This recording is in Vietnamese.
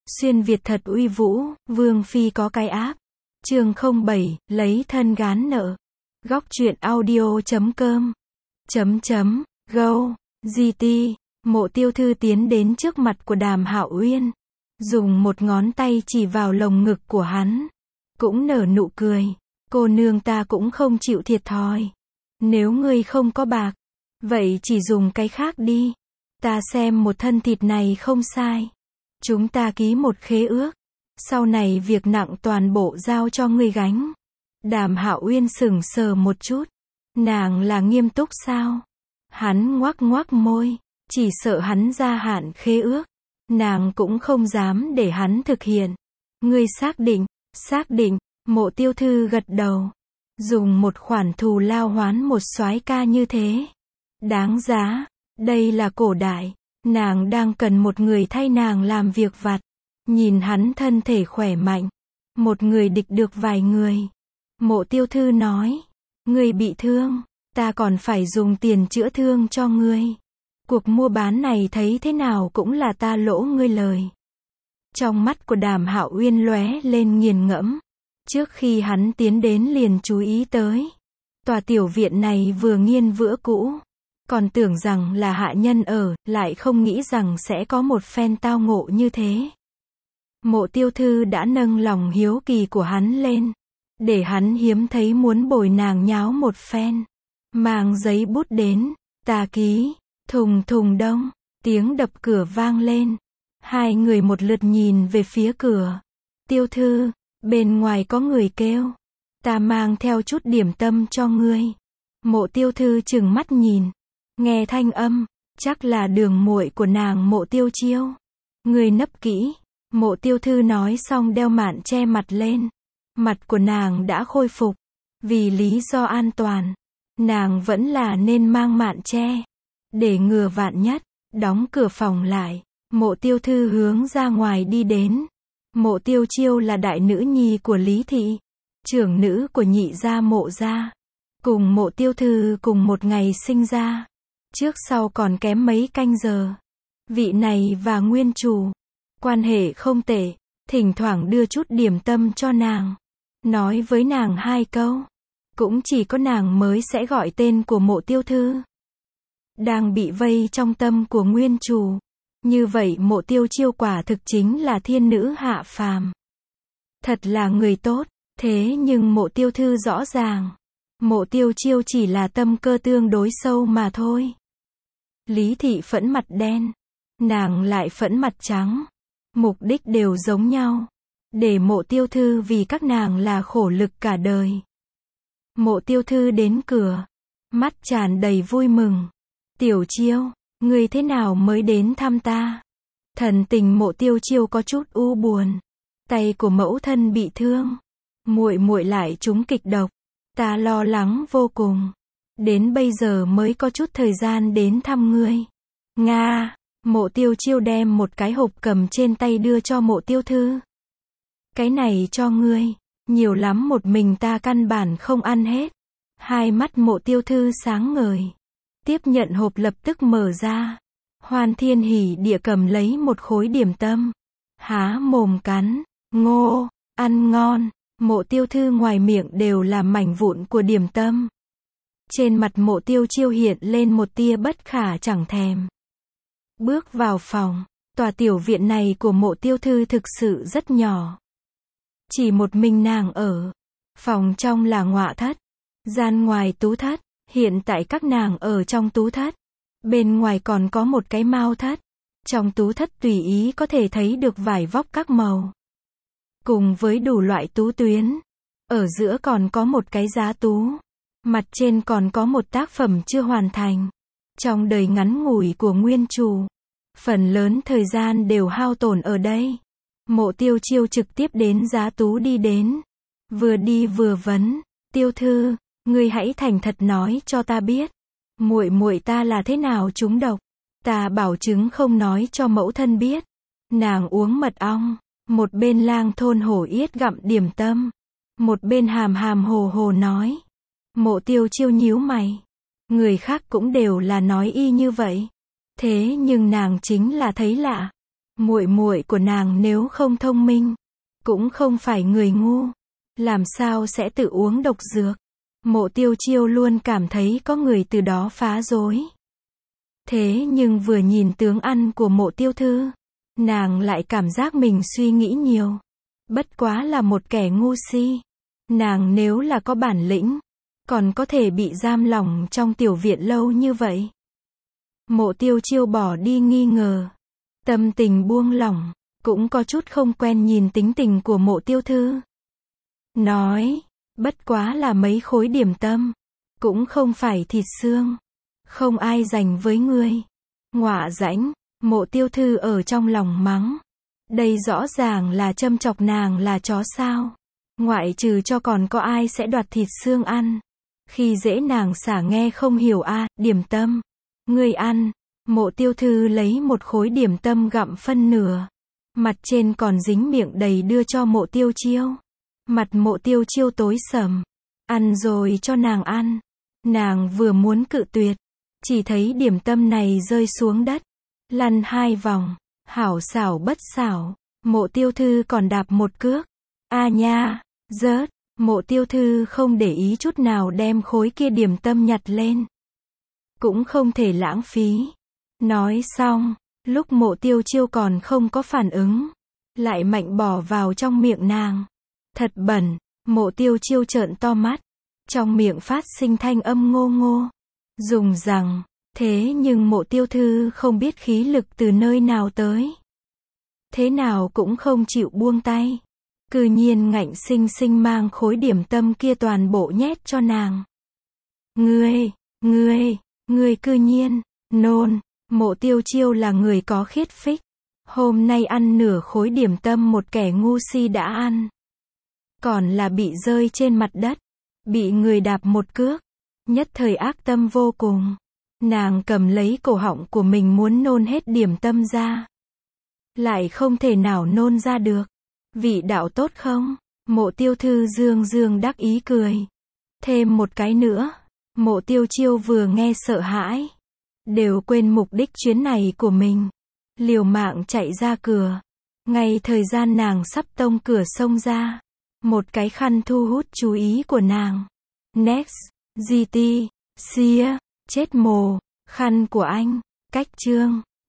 Xuyên Việt thật uy vũ, Vương Phi có cái áp. Chương 07, lấy thân gán nợ. Góc truyện audio.com .go GT. Mộ Tiêu Thư tiến đến trước mặt của Đàm Hạo Uyên, dùng một ngón tay chỉ vào lồng ngực của hắn, cũng nở nụ cười. Cô nương, ta cũng không chịu thiệt thòi. Nếu ngươi không có bạc, vậy chỉ dùng cái khác đi. Ta xem một thân thịt này không sai. Chúng ta ký một khế ước. Sau này việc nặng toàn bộ giao cho ngươi gánh. Đàm Hạo Uyên sững sờ một chút. Nàng là nghiêm túc sao? Hắn ngoác ngoác môi. Chỉ sợ hắn gia hạn khế ước, nàng cũng không dám để hắn thực hiện. Ngươi xác định? Xác định. Mộ Tiêu Thư gật đầu. Dùng một khoản thù lao hoán một soái ca như thế, đáng giá. Đây là cổ đại, nàng đang cần một người thay nàng làm việc vặt. Nhìn hắn thân thể khỏe mạnh, một người địch được vài người. Mộ Tiêu Thư nói, ngươi bị thương, ta còn phải dùng tiền chữa thương cho ngươi. Cuộc mua bán này thấy thế nào cũng là ta lỗ ngươi lời. Trong mắt của Đàm Hạo Uyên lóe lên nghiền ngẫm. Trước khi hắn tiến đến liền chú ý tới. Tòa tiểu viện này vừa nghiêng vữa cũ. Còn tưởng rằng là hạ nhân ở, lại không nghĩ rằng sẽ có một phen tao ngộ như thế. Mộ Tiêu Thư đã nâng lòng hiếu kỳ của hắn lên. Để hắn hiếm thấy muốn bồi nàng nháo một phen. Mang giấy bút đến, ta ký. Thùng thùng đông, tiếng đập cửa vang lên. Hai người một lượt nhìn về phía cửa. Tiêu Thư, bên ngoài có người kêu. Ta mang theo chút điểm tâm cho ngươi. Mộ Tiêu Thư trừng mắt nhìn. Nghe thanh âm, chắc là đường muội của nàng Mộ Tiêu Chiêu. Ngươi nấp kỹ. Mộ Tiêu Thư nói xong đeo mạn che mặt lên. Mặt của nàng đã khôi phục. Vì lý do an toàn, nàng vẫn là nên mang mạn che. Để ngừa vạn nhất, đóng cửa phòng lại. Mộ Tiêu Thư hướng ra ngoài đi đến. Mộ Tiêu Chiêu là đại nữ nhi của Lý Thị, trưởng nữ của nhị gia Mộ gia. Cùng Mộ Tiêu Thư cùng một ngày sinh ra. Trước sau còn kém mấy canh giờ. Vị này và nguyên chủ quan hệ không tệ, thỉnh thoảng đưa chút điểm tâm cho nàng. Nói với nàng hai câu. Cũng chỉ có nàng mới sẽ gọi tên của Mộ Tiêu Thư. Đang bị vây trong tâm của nguyên chủ. Như vậy Mộ Tiêu Chiêu quả thực chính là thiên nữ hạ phàm. Thật là người tốt. Thế nhưng Mộ Tiêu Thư rõ ràng, Mộ Tiêu Chiêu chỉ là tâm cơ tương đối sâu mà thôi. Lý Thị phẫn mặt đen, nàng lại phẫn mặt trắng. Mục đích đều giống nhau. Để Mộ Tiêu Thư vì các nàng là khổ lực cả đời. Mộ Tiêu Thư đến cửa, mắt tràn đầy vui mừng. Tiểu Chiêu, ngươi thế nào mới đến thăm ta? Thần tình Mộ Tiêu Chiêu có chút u buồn. Tay của mẫu thân bị thương, muội muội lại trúng kịch độc, ta lo lắng vô cùng. Đến bây giờ mới có chút thời gian đến thăm ngươi. Nga. Mộ Tiêu Chiêu đem một cái hộp cầm trên tay đưa cho Mộ Tiêu Thư. Cái này cho ngươi, nhiều lắm một mình ta căn bản không ăn hết. Hai mắt Mộ Tiêu Thư sáng ngời. Tiếp nhận hộp lập tức mở ra. Hoan thiên hỉ địa cầm lấy một khối điểm tâm. Há mồm cắn. Ngô, ăn ngon. Mộ Tiêu Thư ngoài miệng đều là mảnh vụn của điểm tâm. Trên mặt Mộ Tiêu Chiêu hiện lên một tia bất khả chẳng thèm. Bước vào phòng. Tòa tiểu viện này của Mộ Tiêu Thư thực sự rất nhỏ. Chỉ một mình nàng ở. Phòng trong là ngọa thất. Gian ngoài tú thất. Hiện tại các nàng ở trong tú thất. Bên ngoài còn có một cái mao thất. Trong tú thất tùy ý có thể thấy được vải vóc các màu. Cùng với đủ loại tú tuyến. Ở giữa còn có một cái giá tú. Mặt trên còn có một tác phẩm chưa hoàn thành. Trong đời ngắn ngủi của nguyên chủ, phần lớn thời gian đều hao tổn ở đây. Mộ Tiêu Chiêu trực tiếp đến giá tú đi đến. Vừa đi vừa vấn. Tiêu Thư, ngươi hãy thành thật nói cho ta biết. Muội muội ta là thế nào trúng độc. Ta bảo chứng không nói cho mẫu thân biết. Nàng uống mật ong. Một bên lang thôn hổ yết gặm điểm tâm. Một bên hàm hàm hồ hồ nói. Mộ Tiêu Chiêu nhíu mày. Người khác cũng đều là nói y như vậy. Thế nhưng nàng chính là thấy lạ. Muội muội của nàng nếu không thông minh, cũng không phải người ngu, làm sao sẽ tự uống độc dược. Mộ Tiêu Chiêu luôn cảm thấy có người từ đó phá rối. Thế nhưng vừa nhìn tướng ăn của Mộ Tiêu Thư, nàng lại cảm giác mình suy nghĩ nhiều. Bất quá là một kẻ ngu si. Nàng nếu là có bản lĩnh, còn có thể bị giam lỏng trong tiểu viện lâu như vậy. Mộ Tiêu Chiêu bỏ đi nghi ngờ, tâm tình buông lỏng, cũng có chút không quen nhìn tính tình của Mộ Tiêu Thư. Nói, bất quá là mấy khối điểm tâm, cũng không phải thịt xương, không ai dành với ngươi. Ngọa rãnh, Mộ Tiêu Thư ở trong lòng mắng. Đây rõ ràng là châm chọc nàng là chó sao. Ngoại trừ cho còn có ai sẽ đoạt thịt xương ăn. Khi dễ nàng xả nghe không hiểu a, điểm tâm. Ngươi ăn. Mộ Tiêu Thư lấy một khối điểm tâm gặm phân nửa. Mặt trên còn dính miệng đầy đưa cho Mộ Tiêu Chiêu. Mặt Mộ Tiêu Chiêu tối sầm. Ăn rồi cho nàng ăn. Nàng vừa muốn cự tuyệt, chỉ thấy điểm tâm này rơi xuống đất, lăn 2 vòng, hảo xảo bất xảo. Mộ Tiêu Thư còn đạp một cước. A nha, rớt. Mộ Tiêu Thư không để ý chút nào đem khối kia điểm tâm nhặt lên. Cũng không thể lãng phí. Nói xong, lúc Mộ Tiêu Chiêu còn không có phản ứng, lại mạnh bỏ vào trong miệng nàng. Thật bẩn. Mộ Tiêu Chiêu trợn to mắt, trong miệng phát sinh thanh âm ngô ngô, dùng rằng. Thế nhưng Mộ Tiêu Thư không biết khí lực từ nơi nào tới. Thế nào cũng không chịu buông tay. Cư nhiên ngạnh sinh sinh mang khối điểm tâm kia toàn bộ nhét cho nàng. Ngươi cư nhiên, nôn. Mộ Tiêu Chiêu là người có khiết phích. Hôm nay ăn nửa khối điểm tâm một kẻ ngu si đã ăn. Còn là bị rơi trên mặt đất. Bị người đạp một cước. Nhất thời ác tâm vô cùng. Nàng cầm lấy cổ họng của mình muốn nôn hết điểm tâm ra. Lại không thể nào nôn ra được. Vị đạo tốt không? Mộ Tiêu Thư dương dương đắc ý cười. Thêm một cái nữa. Mộ Tiêu Chiêu vừa nghe sợ hãi. Đều quên mục đích chuyến này của mình. Liều mạng chạy ra cửa. Ngay thời gian nàng sắp tông cửa xông ra. Một cái khăn thu hút chú ý của nàng. Next, GT, Sia, chết mồ, khăn của anh, cách chương.